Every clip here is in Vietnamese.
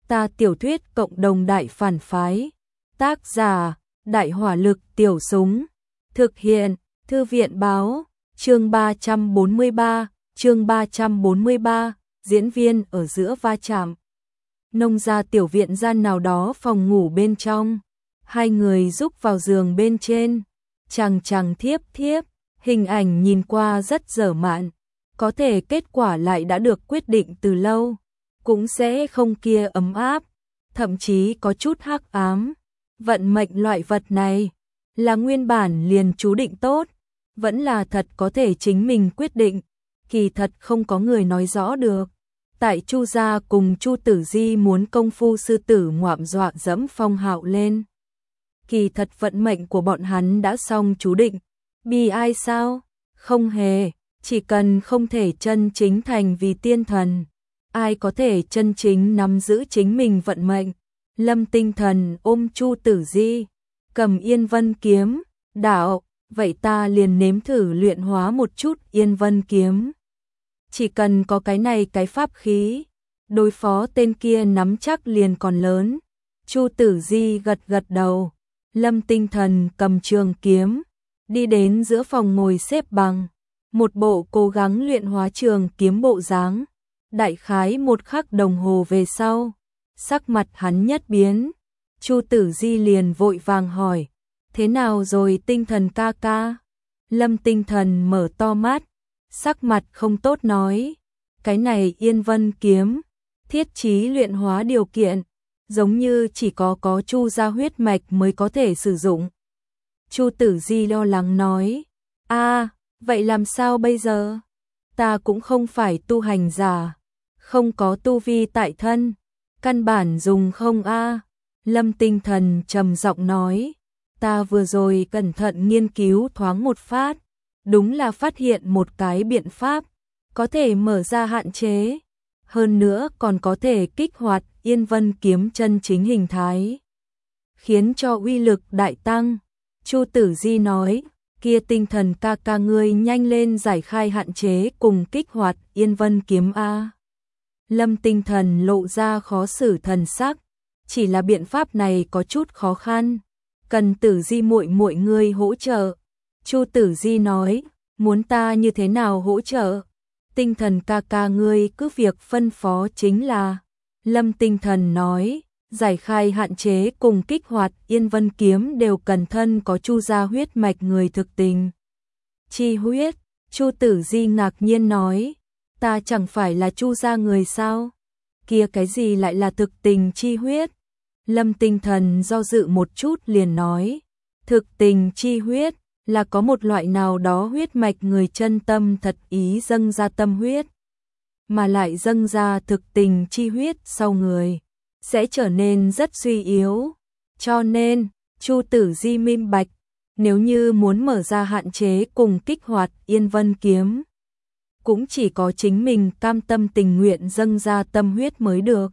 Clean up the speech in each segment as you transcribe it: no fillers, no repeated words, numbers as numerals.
Ta tiểu thuyết cộng đồng đại phản phái. Tác giả: Đại hỏa lực tiểu súng. Thực hiện: Thư viện báo. Chương 343, diễn viên ở giữa va chạm. Nông gia tiểu viện gian nào đó phòng ngủ bên trong. Hai người rúc vào giường bên trên. Chằng chằng thiếp thiếp, hình ảnh nhìn qua rất dở mạn. Có thể kết quả lại đã được quyết định từ lâu. Cũng sẽ không kia ấm áp, thậm chí có chút hắc ám. Vận mệnh loại vật này là nguyên bản liền chú định tốt, vẫn là thật có thể chính mình quyết định, kỳ thật không có người nói rõ được. Tại Chu gia cùng Chu Tử Di muốn công phu sư tử ngoạm dọa dẫm Phong Hạo lên. Kỳ thật vận mệnh của bọn hắn đã xong chú định. Bi ai sao? Không hề, chỉ cần không thể chân chính thành vì tiên thần. Ai có thể chân chính nắm giữ chính mình vận mệnh? Lâm Tinh Thần ôm Chu Tử Di, cầm Yên Vân kiếm, đạo, vậy ta liền nếm thử luyện hóa một chút Yên Vân kiếm. Chỉ cần có cái này cái pháp khí, đối phó tên kia nắm chắc liền còn lớn. Chu Tử Di gật gật đầu. Lâm Tinh Thần cầm trường kiếm, đi đến giữa phòng ngồi xếp bằng, một bộ cố gắng luyện hóa trường kiếm bộ dáng. Đại khái một khắc đồng hồ về sau, sắc mặt hắn nhất biến. Chu Tử Di liền vội vàng hỏi, thế nào rồi Tinh Thần ca ca? Lâm Tinh Thần mở to mắt, sắc mặt không tốt nói, cái này Yên Vân kiếm, thiết chí luyện hóa điều kiện, giống như chỉ có Chu gia huyết mạch mới có thể sử dụng. Chu Tử Di lo lắng nói, vậy làm sao bây giờ? Ta cũng không phải tu hành giả, không có tu vi tại thân, căn bản dùng không a. Lâm Tinh Thần trầm giọng nói, ta vừa rồi cẩn thận nghiên cứu thoáng một phát, đúng là phát hiện một cái biện pháp, có thể mở ra hạn chế, hơn nữa còn có thể kích hoạt Yên Vân kiếm chân chính hình thái, khiến cho uy lực đại tăng. Chu Tử Di nói, kia Tinh Thần ca ca ngươi nhanh lên giải khai hạn chế cùng kích hoạt Yên Vân kiếm a. Lâm Tinh Thần lộ ra khó xử thần sắc, chỉ là biện pháp này có chút khó khăn, cần Tử Di muội muội ngươi hỗ trợ. Chu Tử Di nói, muốn ta như thế nào hỗ trợ? Tinh Thần ca ca ngươi cứ việc phân phó chính là. Lâm Tinh Thần nói, giải khai hạn chế cùng kích hoạt Yên Vân kiếm đều cần thân có Chu gia huyết mạch người thực tình. Chi huyết? Chu Tử Di ngạc nhiên nói, ta chẳng phải là Chu gia người sao? Kia cái gì lại là thực tình chi huyết? Lâm Tinh Thần do dự một chút liền nói, thực tình chi huyết là có một loại nào đó huyết mạch người chân tâm thật ý dâng ra tâm huyết, mà lại dâng ra thực tình chi huyết sau người sẽ trở nên rất suy yếu. Cho nên, Chu Tử Di minh bạch, nếu như muốn mở ra hạn chế cùng kích hoạt Yên Vân kiếm, cũng chỉ có chính mình cam tâm tình nguyện dâng ra tâm huyết mới được.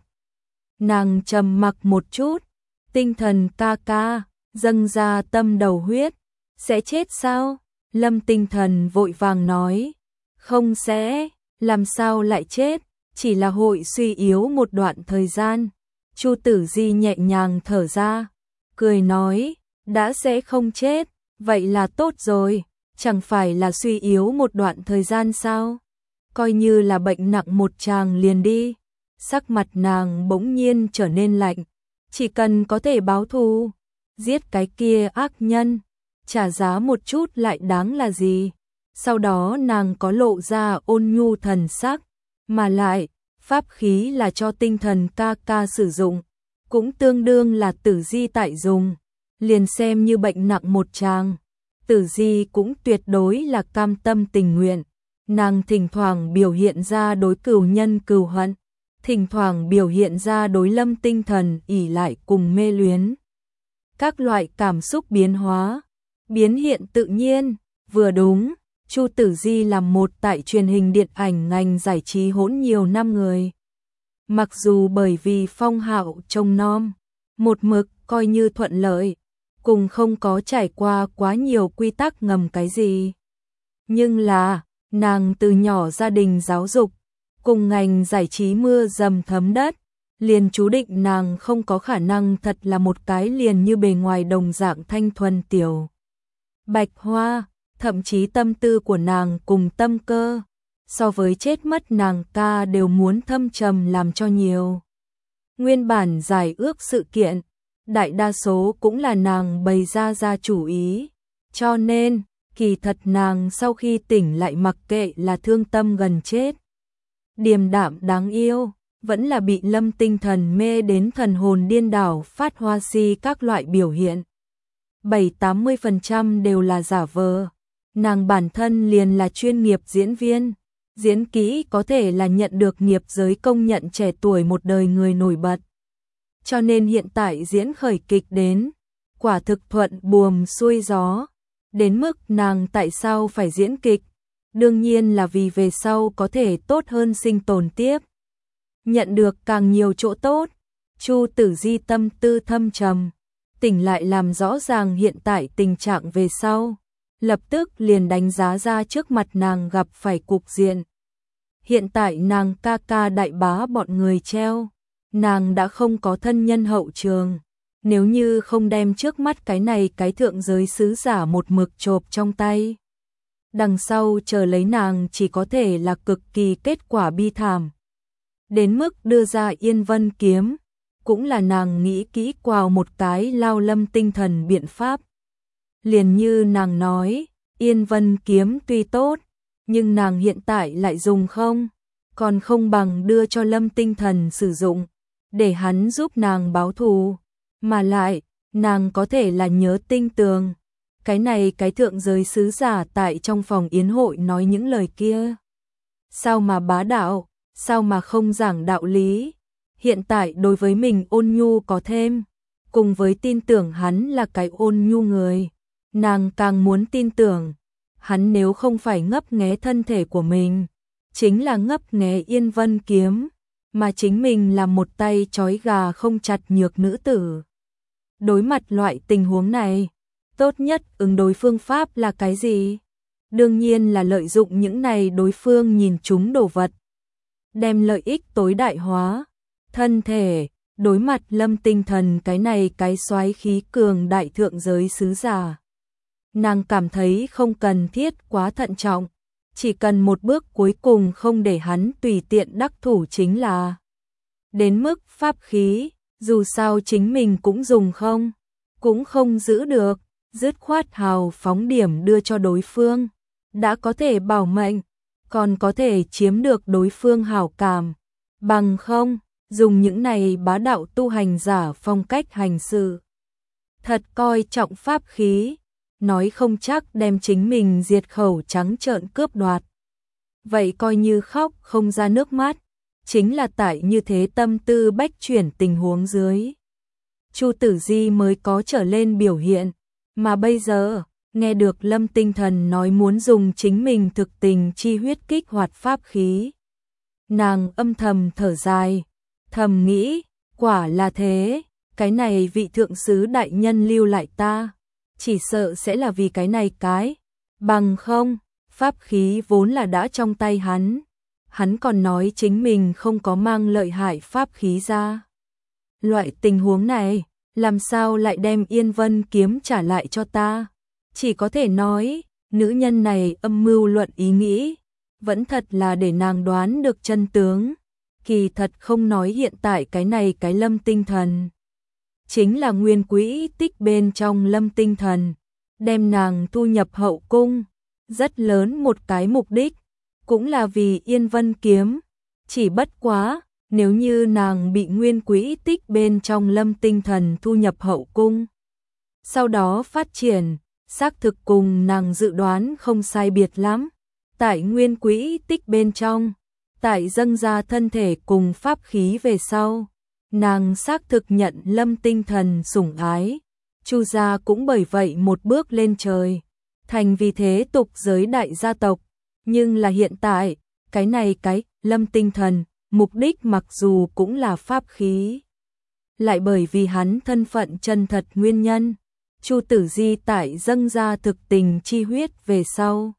Nàng trầm mặc một chút, Tinh Thần ca ca, dâng ra tâm đầu huyết, sẽ chết sao? Lâm Tinh Thần vội vàng nói, không sẽ, làm sao lại chết, chỉ là hội suy yếu một đoạn thời gian. Chu Tử Di nhẹ nhàng thở ra, cười nói, đã sẽ không chết, vậy là tốt rồi, chẳng phải là suy yếu một đoạn thời gian sao? Coi như là bệnh nặng một tràng liền đi. Sắc mặt nàng bỗng nhiên trở nên lạnh, chỉ cần có thể báo thù, giết cái kia ác nhân, trả giá một chút lại đáng là gì. Sau đó nàng có lộ ra ôn nhu thần sắc, mà lại, pháp khí là cho Tinh Thần ca ca sử dụng, cũng tương đương là Tử Di tại dùng, liền xem như bệnh nặng một tràng, Tử Di cũng tuyệt đối là cam tâm tình nguyện. Nàng thỉnh thoảng biểu hiện ra đối cừu nhân cừu hận, thỉnh thoảng biểu hiện ra đối Lâm Tinh Thần ỷ lại cùng mê luyến. Các loại cảm xúc biến hóa, biến hiện tự nhiên, vừa đúng, Chu Tử Di là một tại truyền hình điện ảnh ngành giải trí hỗn nhiều năm người. Mặc dù bởi vì Phong Hạo trông nom, một mực coi như thuận lợi, cùng không có trải qua quá nhiều quy tắc ngầm cái gì. Nhưng là, nàng từ nhỏ gia đình giáo dục, cùng ngành giải trí mưa dầm thấm đất, liền chú định nàng không có khả năng thật là một cái liền như bề ngoài đồng dạng thanh thuần tiểu bạch hoa, thậm chí tâm tư của nàng cùng tâm cơ, so với chết mất nàng ca đều muốn thâm trầm làm cho nhiều. Nguyên bản giải ước sự kiện, đại đa số cũng là nàng bày ra chủ ý, cho nên, kỳ thật nàng sau khi tỉnh lại mặc kệ là thương tâm gần chết, điềm đạm đáng yêu, vẫn là bị Lâm Tinh Thần mê đến thần hồn điên đảo phát hoa si các loại biểu hiện. 70-80% đều là giả vờ. Nàng bản thân liền là chuyên nghiệp diễn viên, diễn kỹ có thể là nhận được nghiệp giới công nhận trẻ tuổi một đời người nổi bật. Cho nên hiện tại diễn khởi kịch đến, quả thực thuận buồm xuôi gió, đến mức nàng tại sao phải diễn kịch, đương nhiên là vì về sau có thể tốt hơn sinh tồn tiếp. Nhận được càng nhiều chỗ tốt, Chu Tử Di tâm tư thâm trầm, tỉnh lại làm rõ ràng hiện tại tình trạng về sau, lập tức liền đánh giá ra trước mặt nàng gặp phải cục diện. Hiện tại nàng ca ca đại bá bọn người treo, nàng đã không có thân nhân hậu trường, nếu như không đem trước mắt cái này cái thượng giới sứ giả một mực chộp trong tay, đằng sau chờ lấy nàng chỉ có thể là cực kỳ kết quả bi thảm. Đến mức đưa ra Yên Vân kiếm, cũng là nàng nghĩ kỹ qua một cái lao Lâm Tinh Thần biện pháp. Liền như nàng nói, Yên Vân kiếm tuy tốt, nhưng nàng hiện tại lại dùng không, còn không bằng đưa cho Lâm Tinh Thần sử dụng, để hắn giúp nàng báo thù, mà lại, nàng có thể là nhớ tinh tường. Cái này cái thượng giới sứ giả tại trong phòng yến hội nói những lời kia. Sao mà bá đạo, sao mà không giảng đạo lý. Hiện tại đối với mình ôn nhu có thêm, cùng với tin tưởng hắn là cái ôn nhu người, nàng càng muốn tin tưởng, hắn nếu không phải ngấp nghé thân thể của mình, chính là ngấp nghé Yên Vân kiếm, mà chính mình là một tay trói gà không chặt nhược nữ tử. Đối mặt loại tình huống này, tốt nhất ứng đối phương pháp là cái gì? Đương nhiên là lợi dụng những này đối phương nhìn chúng đồ vật, đem lợi ích tối đại hóa. Thân thể, đối mặt Lâm Tinh Thần cái này cái soái khí cường đại thượng giới sứ giả. Nàng cảm thấy không cần thiết quá thận trọng, chỉ cần một bước cuối cùng không để hắn tùy tiện đắc thủ chính là. Đến mức pháp khí, dù sao chính mình cũng dùng không, cũng không giữ được, dứt khoát hào phóng điểm đưa cho đối phương, đã có thể bảo mệnh, còn có thể chiếm được đối phương hảo cảm, bằng không, dùng những này bá đạo tu hành giả phong cách hành sự. Thật coi trọng pháp khí, nói không chắc đem chính mình diệt khẩu trắng trợn cướp đoạt. Vậy coi như khóc không ra nước mắt, chính là tại như thế tâm tư bách chuyển tình huống dưới. Chu Tử Di mới có trở lên biểu hiện, mà bây giờ, nghe được Lâm Tinh Thần nói muốn dùng chính mình thực tình chi huyết kích hoạt pháp khí. Nàng âm thầm thở dài, thầm nghĩ, quả là thế, cái này vị thượng sứ đại nhân lưu lại ta, chỉ sợ sẽ là vì cái này cái, bằng không, pháp khí vốn là đã trong tay hắn còn nói chính mình không có mang lợi hại pháp khí ra. Loại tình huống này, làm sao lại đem Yên Vân kiếm trả lại cho ta? Chỉ có thể nói, nữ nhân này âm mưu luận ý nghĩ, vẫn thật là để nàng đoán được chân tướng. Kỳ thật không nói hiện tại cái này cái Lâm Tinh Thần, chính là nguyên quỹ tích bên trong Lâm Tinh Thần, đem nàng thu nhập hậu cung, rất lớn một cái mục đích, cũng là vì Yên Vân kiếm, chỉ bất quá, nếu như nàng bị nguyên quỹ tích bên trong Lâm Tinh Thần thu nhập hậu cung, sau đó phát triển, xác thực cùng nàng dự đoán không sai biệt lắm, tại nguyên quỹ tích bên trong, tại dâng ra thân thể cùng pháp khí về sau, nàng xác thực nhận Lâm Tinh Thần sủng ái, Chu gia cũng bởi vậy một bước lên trời, thành vì thế tục giới đại gia tộc, nhưng là hiện tại, cái này cái Lâm Tinh Thần, mục đích mặc dù cũng là pháp khí, lại bởi vì hắn thân phận chân thật nguyên nhân, Chu Tử Di tại dâng ra thực tình chi huyết về sau.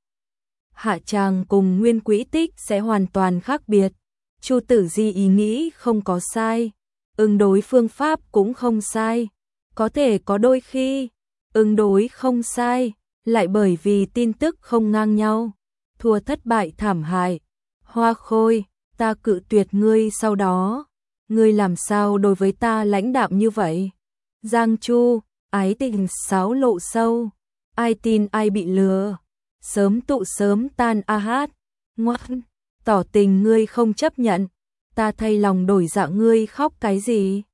Hạ tràng cùng nguyên quỹ tích sẽ hoàn toàn khác biệt. Chu Tử Di ý nghĩ không có sai, ứng đối phương pháp cũng không sai. Có thể có đôi khi, ứng đối không sai, lại bởi vì tin tức không ngang nhau, thua thất bại thảm hại. Hoa Khôi, ta cự tuyệt ngươi sau đó, ngươi làm sao đối với ta lãnh đạm như vậy? Giang Chu, ái tình xáo lộ sâu, ai tin ai bị lừa, sớm tụ sớm tan a hát, ngoan, tỏ tình ngươi không chấp nhận, ta thay lòng đổi dạ ngươi khóc cái gì?